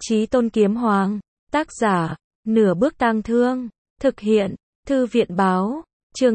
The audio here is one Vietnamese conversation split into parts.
Chí Tôn Kiếm Hoàng. Tác giả, Nửa Bước Tang Thương. Thực hiện, Thư viện báo. Chương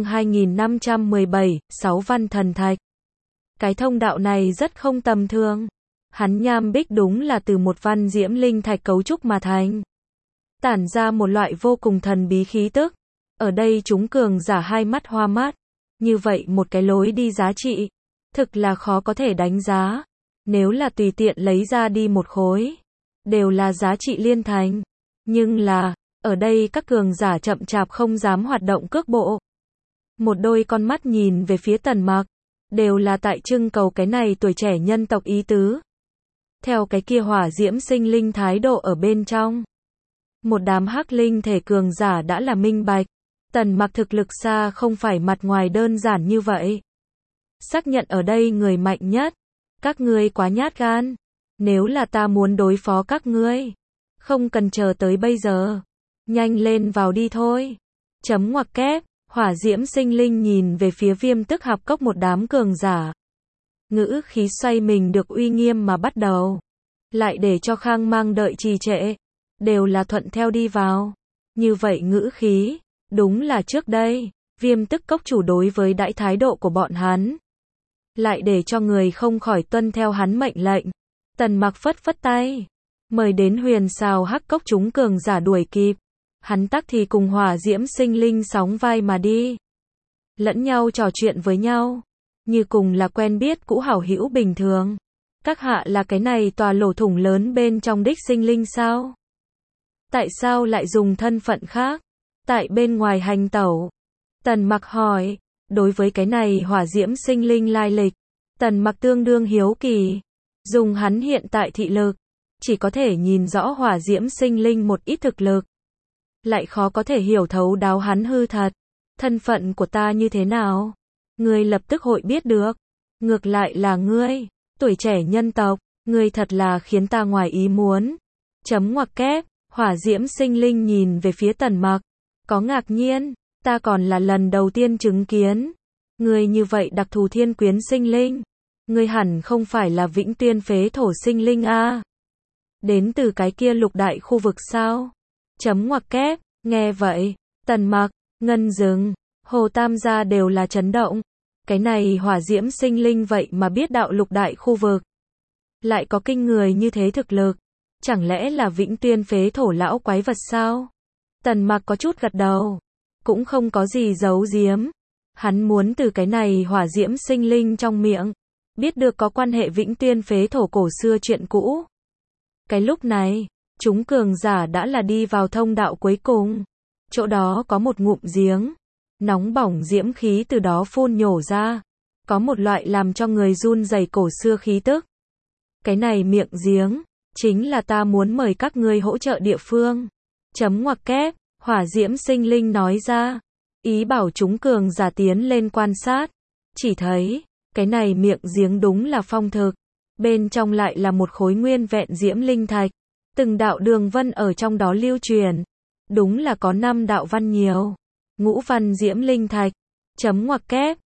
2517, Sáu Văn Thần Thạch. Cái thông đạo này rất không tầm thường. Hắn nham bích đúng là từ một văn diễm linh thạch cấu trúc mà thành. Tản ra một loại vô cùng thần bí khí tức. Ở đây chúng cường giả hai mắt hoa mắt. Như vậy một cái lối đi giá trị. Thực là khó có thể đánh giá. Nếu là tùy tiện lấy ra đi một khối. Đều là giá trị liên thành. Nhưng là, ở đây các cường giả chậm chạp không dám hoạt động cước bộ. Một đôi con mắt nhìn về phía Tần Mặc. Đều là tại trưng cầu cái này tuổi trẻ nhân tộc ý tứ. Theo cái kia hỏa diễm sinh linh thái độ ở bên trong. Một đám hắc linh thể cường giả đã là minh bạch. Tần Mặc thực lực xa không phải mặt ngoài đơn giản như vậy. Xác nhận ở đây người mạnh nhất. Các ngươi quá nhát gan. Nếu là ta muốn đối phó các ngươi. Không cần chờ tới bây giờ. Nhanh lên vào đi thôi. Chấm ngoặc kép. Hỏa diễm sinh linh nhìn về phía Viêm Tức Hạp Cốc một đám cường giả. Ngữ khí xoay mình được uy nghiêm mà bắt đầu. Lại để cho Khang Mang đợi trì trệ. Đều là thuận theo đi vào. Như vậy ngữ khí. Đúng là trước đây. Viêm Tức Cốc chủ đối với đãi thái độ của bọn hắn. Lại để cho người không khỏi tuân theo hắn mệnh lệnh. Tần Mặc phất phất tay. Mời đến Huyền Sào Hắc Cốc chúng cường giả đuổi kịp. Hắn tắc thì cùng hỏa diễm sinh linh sóng vai mà đi. Lẫn nhau trò chuyện với nhau. Như cùng là quen biết cũ hảo hữu bình thường. Các hạ là cái này tòa lỗ thủng lớn bên trong đích sinh linh sao? Tại sao lại dùng thân phận khác? Tại bên ngoài hành tẩu. Tần Mặc hỏi. Đối với cái này hỏa diễm sinh linh lai lịch. Tần Mặc tương đương hiếu kỳ. Dùng hắn hiện tại thị lực. Chỉ có thể nhìn rõ hỏa diễm sinh linh một ít thực lực. Lại khó có thể hiểu thấu đáo hắn hư thật. Thân phận của ta như thế nào? Ngươi lập tức hội biết được. Ngược lại là ngươi, tuổi trẻ nhân tộc, ngươi thật là khiến ta ngoài ý muốn. Chấm ngoặc kép, hỏa diễm sinh linh nhìn về phía Tần Mặc. Có ngạc nhiên, ta còn là lần đầu tiên chứng kiến. Ngươi như vậy đặc thù thiên quyến sinh linh. Ngươi hẳn không phải là Vĩnh Tuyên phế thổ sinh linh a? Đến từ cái kia lục đại khu vực sao? Chấm ngoặc kép, nghe vậy, Tần Mặc, Ngân Dừng, Hồ Tam gia đều là chấn động. Cái này hỏa diễm sinh linh vậy mà biết đạo lục đại khu vực. Lại có kinh người như thế thực lực. Chẳng lẽ là Vĩnh Tuyên phế thổ lão quái vật sao? Tần Mặc có chút gật đầu. Cũng không có gì giấu giếm. Hắn muốn từ cái này hỏa diễm sinh linh trong miệng. Biết được có quan hệ Vĩnh Tuyên phế thổ cổ xưa chuyện cũ. Cái lúc này, chúng cường giả đã là đi vào thông đạo cuối cùng. Chỗ đó có một ngụm giếng. Nóng bỏng diễm khí từ đó phun nhổ ra. Có một loại làm cho người run rẩy cổ xưa khí tức. Cái này miệng giếng, chính là ta muốn mời các ngươi hỗ trợ địa phương. Chấm ngoặc kép, hỏa diễm sinh linh nói ra. Ý bảo chúng cường giả tiến lên quan sát. Chỉ thấy, cái này miệng giếng đúng là phong thực. Bên trong lại là một khối nguyên vẹn diễm linh thạch. Từng đạo đường vân ở trong đó lưu truyền. Đúng là có 5 đạo văn nhiều. Ngũ văn diễm linh thạch. Chấm ngoặc kép.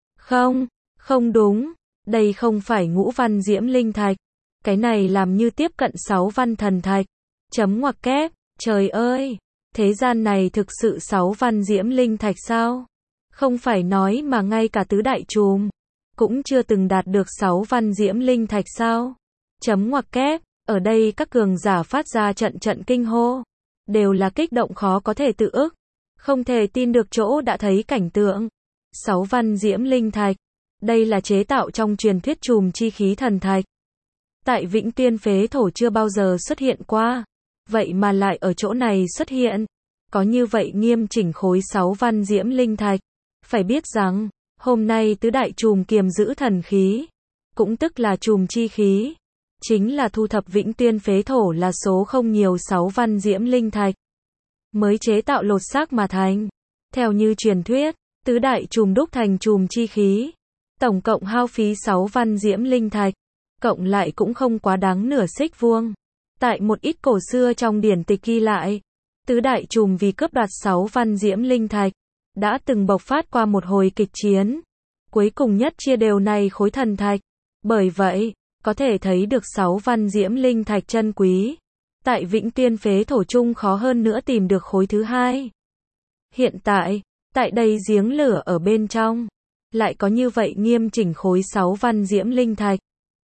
Không đúng. Đây không phải ngũ văn diễm linh thạch. Cái này làm như tiếp cận 6 văn thần thạch. Chấm ngoặc kép. Trời ơi. Thế gian này thực sự 6 văn diễm linh thạch sao? Không phải nói mà ngay cả tứ đại trùm. Cũng chưa từng đạt được 6 văn diễm linh thạch sao? Chấm ngoặc kép. Ở đây các cường giả phát ra trận kinh hô. Đều là kích động khó có thể tự ức. Không thể tin được chỗ đã thấy cảnh tượng. 6 văn diễm linh thạch. Đây là chế tạo trong truyền thuyết trùm chi khí thần thạch. Tại Vĩnh Tuyên phế thổ chưa bao giờ xuất hiện qua. Vậy mà lại ở chỗ này xuất hiện. Có như vậy nghiêm chỉnh khối 6 văn diễm linh thạch. Phải biết rằng, hôm nay tứ đại trùm kiềm giữ thần khí. Cũng tức là trùm chi khí. Chính là thu thập Vĩnh Tuyên phế thổ là số không nhiều 6 văn diễm linh thạch. Mới chế tạo lột xác mà thành. Theo như truyền thuyết, tứ đại trùm đúc thành trùm chi khí. Tổng cộng hao phí 6 văn diễm linh thạch. Cộng lại cũng không quá đáng nửa xích vuông. Tại một ít cổ xưa trong điển tịch ghi lại. Tứ đại trùm vì cướp đoạt 6 văn diễm linh thạch. Đã từng bộc phát qua một hồi kịch chiến. Cuối cùng nhất chia đều này khối thần thạch. Bởi vậy, có thể thấy được 6 văn diễm linh thạch chân quý. Tại Vĩnh Tiên phế thổ chung khó hơn nữa tìm được khối thứ hai. Hiện tại, tại đây giếng lửa ở bên trong, lại có như vậy nghiêm chỉnh khối 6 văn diễm linh thạch.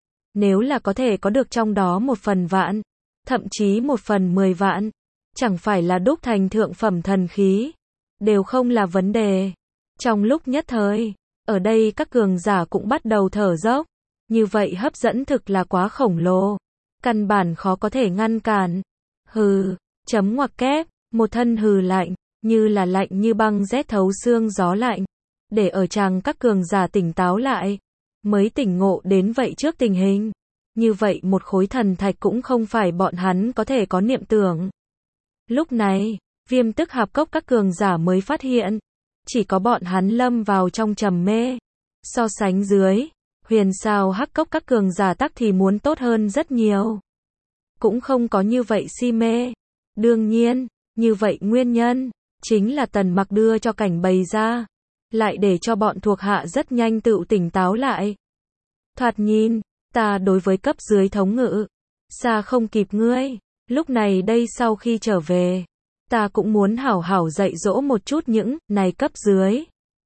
Nếu là có thể có được trong đó 1/100000, thậm chí 1/100000, chẳng phải là đúc thành thượng phẩm thần khí, đều không là vấn đề. Trong lúc nhất thời, ở đây các cường giả cũng bắt đầu thở dốc, như vậy hấp dẫn thực là quá khổng lồ, căn bản khó có thể ngăn cản. Hừ, chấm ngoặc kép, một thân hừ lạnh, như là lạnh như băng rét thấu xương gió lạnh, để ở chàng các cường giả tỉnh táo lại, mới tỉnh ngộ đến vậy trước tình hình. Như vậy một khối thần thạch cũng không phải bọn hắn có thể có niệm tưởng. Lúc này, Viêm Tức Hạp Cốc các cường giả mới phát hiện, chỉ có bọn hắn lâm vào trong trầm mê. So sánh dưới, Huyền Sao Hắc Cốc các cường giả tắc thì muốn tốt hơn rất nhiều. Cũng không có như vậy si mê. Đương nhiên, như vậy nguyên nhân, chính là Tần Mặc đưa cho cảnh bày ra, lại để cho bọn thuộc hạ rất nhanh tự tỉnh táo lại. Thoạt nhìn, ta đối với cấp dưới thống ngự, xa không kịp ngươi, lúc này đây sau khi trở về, ta cũng muốn hảo hảo dạy dỗ một chút những này cấp dưới.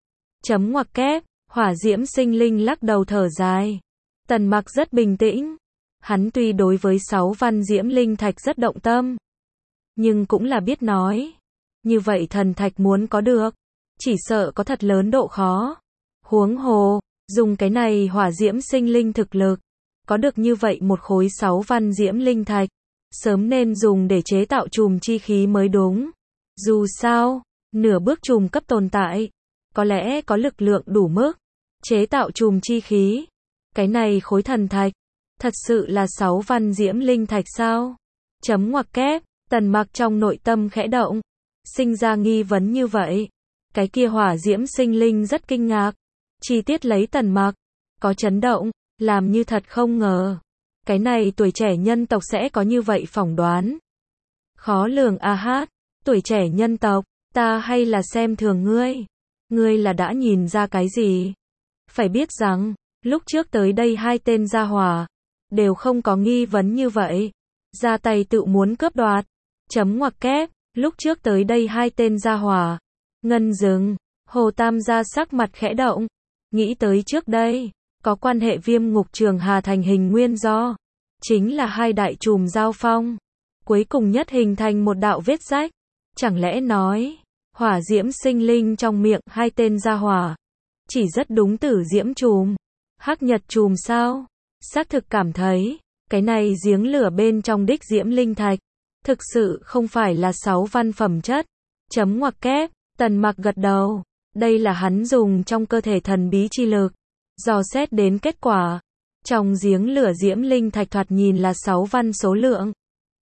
Chấm ngoặc kép, Hỏa Diễm Sinh Linh lắc đầu thở dài. Tần Mặc rất bình tĩnh, hắn tuy đối với 6 văn diễm linh thạch rất động tâm, nhưng cũng là biết nói, như vậy thần thạch muốn có được, chỉ sợ có thật lớn độ khó. Huống hồ, dùng cái này Hỏa Diễm Sinh Linh thực lực, có được như vậy một khối 6 văn diễm linh thạch, sớm nên dùng để chế tạo chùm chi khí mới đúng. Dù sao, nửa bước chùm cấp tồn tại, có lẽ có lực lượng đủ mức chế tạo chùm chi khí. Cái này khối thần thạch, thật sự là 6 văn diễm linh thạch sao? Chấm ngoặc kép, Tần Mặc trong nội tâm khẽ động, sinh ra nghi vấn như vậy. Cái kia Hỏa Diễm Sinh Linh rất kinh ngạc, chi tiết lấy Tần Mặc, có chấn động, làm như thật không ngờ. Cái này tuổi trẻ nhân tộc sẽ có như vậy phỏng đoán. Khó lường a hát, tuổi trẻ nhân tộc, ta hay là xem thường ngươi? Ngươi là đã nhìn ra cái gì? Phải biết rằng, lúc trước tới đây hai tên gia hỏa, đều không có nghi vấn như vậy. Ra tay tự muốn cướp đoạt. Chấm ngoặc kép, lúc trước tới đây hai tên gia hỏa. Ngân Dừng, Hồ Tam gia sắc mặt khẽ động. Nghĩ tới trước đây, có quan hệ Viêm Ngục Trường Hà thành hình nguyên do. Chính là hai đại chùm giao phong. Cuối cùng nhất hình thành một đạo vết rách. Chẳng lẽ nói, Hỏa Diễm Sinh Linh trong miệng hai tên gia hỏa, chỉ rất đúng Tử Diễm chùm, Hắc Nhật chùm sao? Xác thực cảm thấy, cái này giếng lửa bên trong đích diễm linh thạch, thực sự không phải là 6 văn phẩm chất. Chấm ngoặc kép, Tần Mặc gật đầu, đây là hắn dùng trong cơ thể thần bí chi lực, dò xét đến kết quả. Trong giếng lửa diễm linh thạch thoạt nhìn là 6 văn số lượng.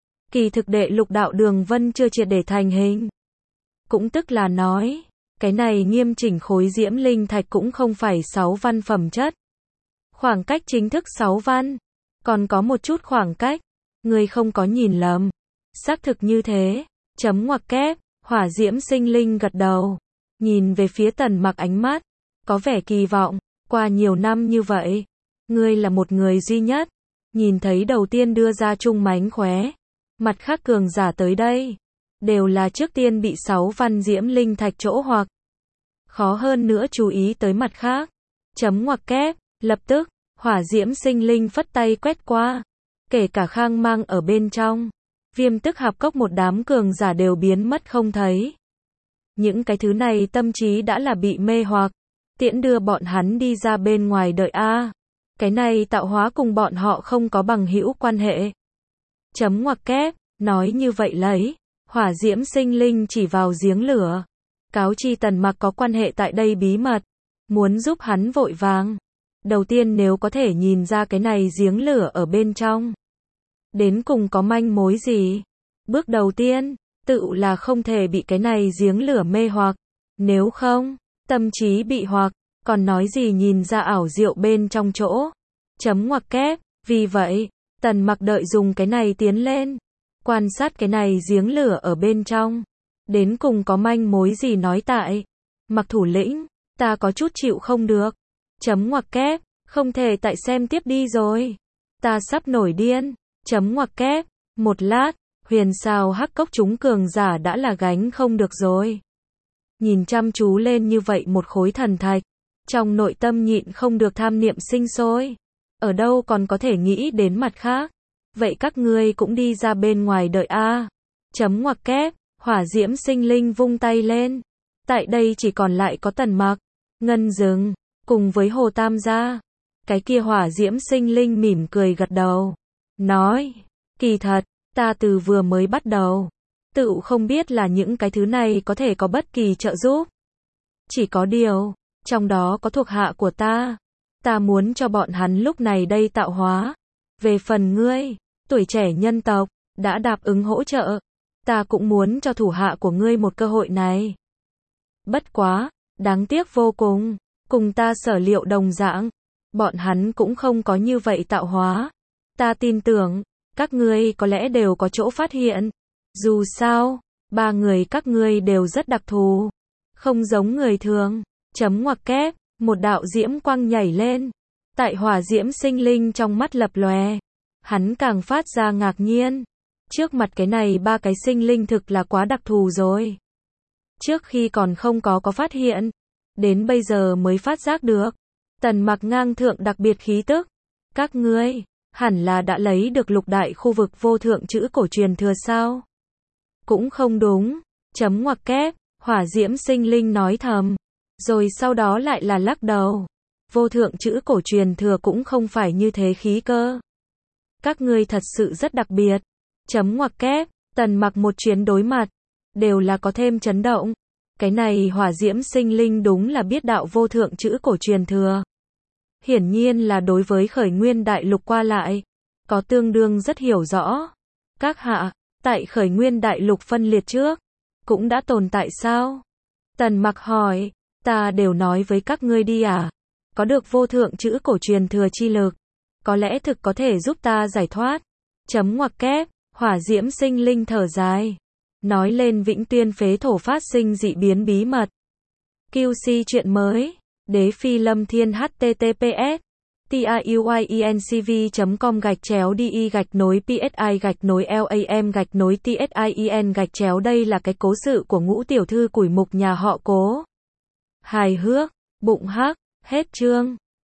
Kỳ thực đệ lục đạo đường vân chưa triệt để thành hình. Cũng tức là nói, cái này nghiêm chỉnh khối diễm linh thạch cũng không phải 6 văn phẩm chất. Khoảng cách chính thức 6 văn, còn có một chút khoảng cách, người không có nhìn lầm. Xác thực như thế, chấm ngoặc kép, Hỏa Diễm Sinh Linh gật đầu, nhìn về phía Tần Mặc ánh mắt, có vẻ kỳ vọng, qua nhiều năm như vậy, ngươi là một người duy nhất, nhìn thấy đầu tiên đưa ra chung mánh khóe, mặt khác cường giả tới đây, đều là trước tiên bị 6 văn diễm linh thạch chỗ hoặc khó hơn nữa chú ý tới mặt khác. Chấm ngoặc kép, lập tức, Hỏa Diễm Sinh Linh phất tay quét qua, kể cả Khang Mang ở bên trong, Viêm Tức Hạp Cốc một đám cường giả đều biến mất không thấy. Những cái thứ này tâm trí đã là bị mê hoặc, tiễn đưa bọn hắn đi ra bên ngoài đợi a. Cái này tạo hóa cùng bọn họ không có bằng hữu quan hệ. Chấm ngoặc kép, nói như vậy lấy, Hỏa Diễm Sinh Linh chỉ vào giếng lửa, cáo chi Tần Mặc có quan hệ tại đây bí mật, muốn giúp hắn vội vàng. Đầu tiên nếu có thể nhìn ra cái này giếng lửa ở bên trong, đến cùng có manh mối gì. Bước đầu tiên, tự là không thể bị cái này giếng lửa mê hoặc. Nếu không, tâm trí bị hoặc, còn nói gì nhìn ra ảo diệu bên trong chỗ. Chấm ngoặc kép, vì vậy, Tần Mặc đợi dùng cái này tiến lên, quan sát cái này giếng lửa ở bên trong, đến cùng có manh mối gì nói tại. Mặc thủ lĩnh, ta có chút chịu không được. Chấm ngoặc kép, không thể tại xem tiếp đi rồi. Ta sắp nổi điên. Chấm ngoặc kép, một lát, Huyền sao hắc cốc chúng cường giả đã là gánh không được rồi. Nhìn chăm chú lên như vậy một khối thần thạch, trong nội tâm nhịn không được tham niệm sinh sôi. Ở đâu còn có thể nghĩ đến mặt khác. Vậy các ngươi cũng đi ra bên ngoài đợi a. Chấm ngoặc kép, hỏa diễm sinh linh vung tay lên. Tại đây chỉ còn lại có Tần Mặc, Ngân Dừng, cùng với Hồ Tam gia. Cái kia hỏa diễm sinh linh mỉm cười gật đầu. Nói, kỳ thật, ta từ vừa mới bắt đầu, tự không biết là những cái thứ này có thể có bất kỳ trợ giúp. Chỉ có điều, trong đó có thuộc hạ của ta. Ta muốn cho bọn hắn lúc này đây tạo hóa. Về phần ngươi, tuổi trẻ nhân tộc, đã đáp ứng hỗ trợ. Ta cũng muốn cho thủ hạ của ngươi một cơ hội này. Bất quá, đáng tiếc vô cùng ta sở liệu đồng dạng. Bọn hắn cũng không có như vậy tạo hóa. Ta tin tưởng, các ngươi có lẽ đều có chỗ phát hiện. Dù sao, ba người các ngươi đều rất đặc thù. Không giống người thường. Chấm ngoặc kép, một đạo diễm quang nhảy lên. Tại hỏa diễm sinh linh trong mắt lập lòe. Hắn càng phát ra ngạc nhiên. Trước mặt cái này ba cái sinh linh thực là quá đặc thù rồi. Trước khi còn không có phát hiện. Đến bây giờ mới phát giác được. Tần Mặc ngang thượng đặc biệt khí tức. Các ngươi, hẳn là đã lấy được lục đại khu vực vô thượng chữ cổ truyền thừa sao? Cũng không đúng. Chấm ngoặc kép, hỏa diễm sinh linh nói thầm. Rồi sau đó lại là lắc đầu. Vô thượng chữ cổ truyền thừa cũng không phải như thế khí cơ. Các ngươi thật sự rất đặc biệt. Chấm ngoặc kép, Tần Mặc một chuyến đối mặt. Đều là có thêm chấn động. Cái này hỏa diễm sinh linh đúng là biết đạo vô thượng chữ cổ truyền thừa. Hiển nhiên là đối với khởi nguyên đại lục qua lại. Có tương đương rất hiểu rõ. Các hạ, tại khởi nguyên đại lục phân liệt trước. Cũng đã tồn tại sao? Tần Mặc hỏi. Ta đều nói với các ngươi đi à? Có được vô thượng chữ cổ truyền thừa chi lực. Có lẽ thực có thể giúp ta giải thoát. Chấm ngoặc kép, hỏa diễm sinh linh thở dài. Nói lên Vĩnh Tuyên phế thổ phát sinh dị biến bí mật. QC chuyện mới. Đế phi lâm thiên https tiuyinCV.com/de-psi-lam-tsin. Đây là cái cố sự của Ngũ tiểu thư củi mục nhà họ Cố. Hài hước, bụng hắc, hết chương.